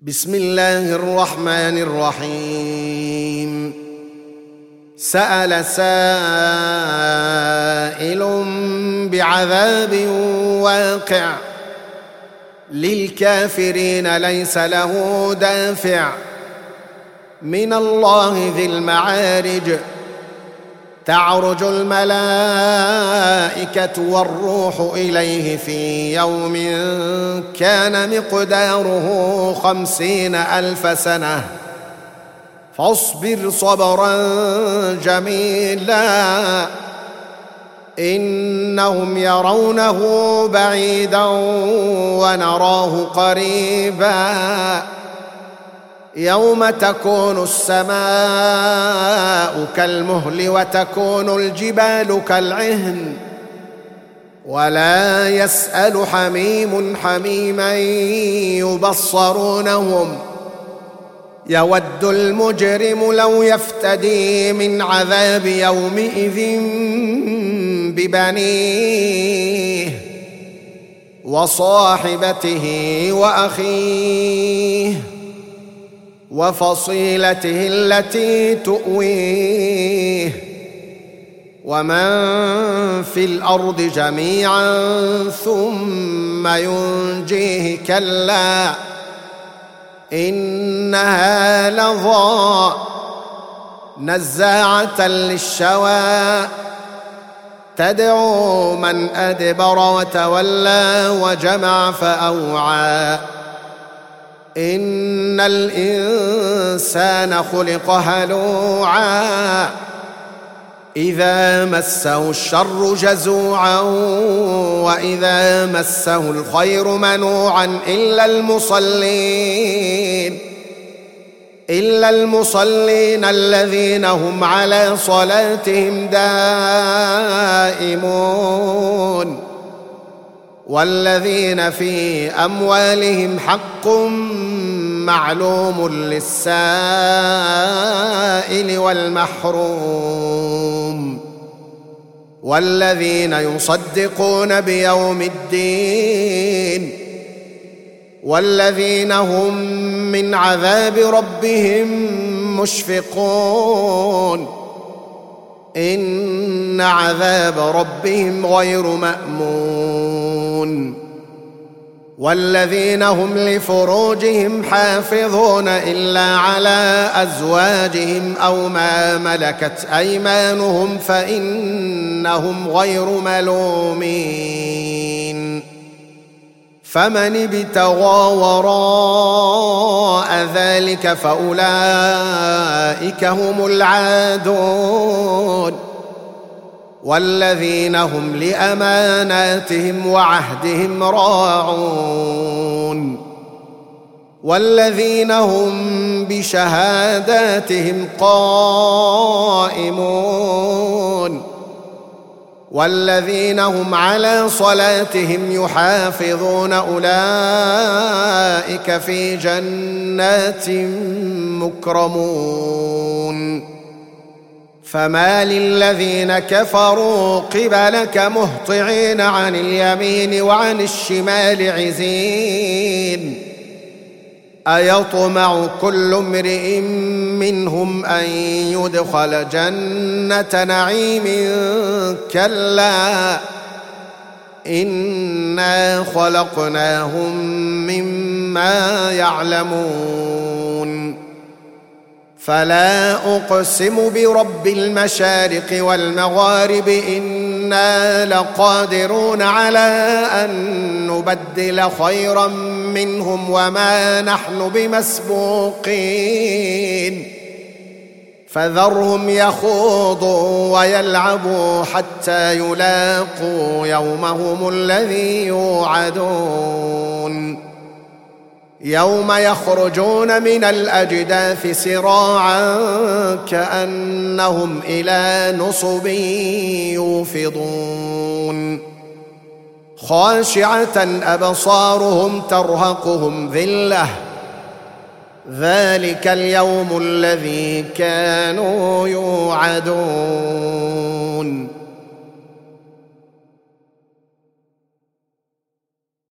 بسم الله الرحمن الرحيم. سأل سائل بعذاب واقع للكافرين ليس له دافع من الله ذي المعارج. تعرج الملائكة والروح إليه في يوم كان مقداره 50,000 سنة فاصبر صبرا جميلا إنهم يرونه بعيدا ونراه قريبا يوم تكون السماء كالمهل وتكون الجبال كالعهن ولا يسأل حميم حميما يبصرونهم يود المجرم لو يفتدي من عذاب يومئذ ببنيه وصاحبته وأخيه وفصيلته التي تؤويه ومن في الأرض جميعا ثم ينجيه كلا إنها لظى نزاعة للشوى تدعو من أدبر وتولى وجمع فأوعى إن الإنسان خلق هلوعا إذا مسه الشر جزوعا وإذا مسه الخير منوعا إلا المصلين الذين هم على صلاتهم دائمون والذين في أموالهم حق معلوم للسائل والمحروم والذين يصدقون بيوم الدين والذين هم من عذاب ربهم مشفقون إن عذاب ربهم غير مأمون والذين هم لفروجهم حافظون إلا على أزواجهم أو ما ملكت أيمانهم فإنهم غير ملومين فمن ابتغى وراء ذلك فأولئك هم العادون والذين هم لأماناتهم وعهدهم راعون والذين هم بشهاداتهم قائمون والذين هم على صلاتهم يحافظون أولئك في جنات مكرمون فما للذين كفروا قبلك مهطعين عن اليمين وعن الشمال عزين أيطمع كل امرئ منهم أن يدخل جنة نعيم كلا إنا خلقناهم مما يعلمون فلا أقسم برب المشارق والمغارب إنا لقادرون على أن نبدل خيرا منهم وما نحن بمسبوقين فذرهم يخوضوا ويلعبوا حتى يلاقوا يومهم الذي يوعدون يوم يخرجون من الأجداث سراعا كأنهم إلى نصب يوفضون خاشعة أبصارهم ترهقهم ذلة ذلك اليوم الذي كانوا يوعدون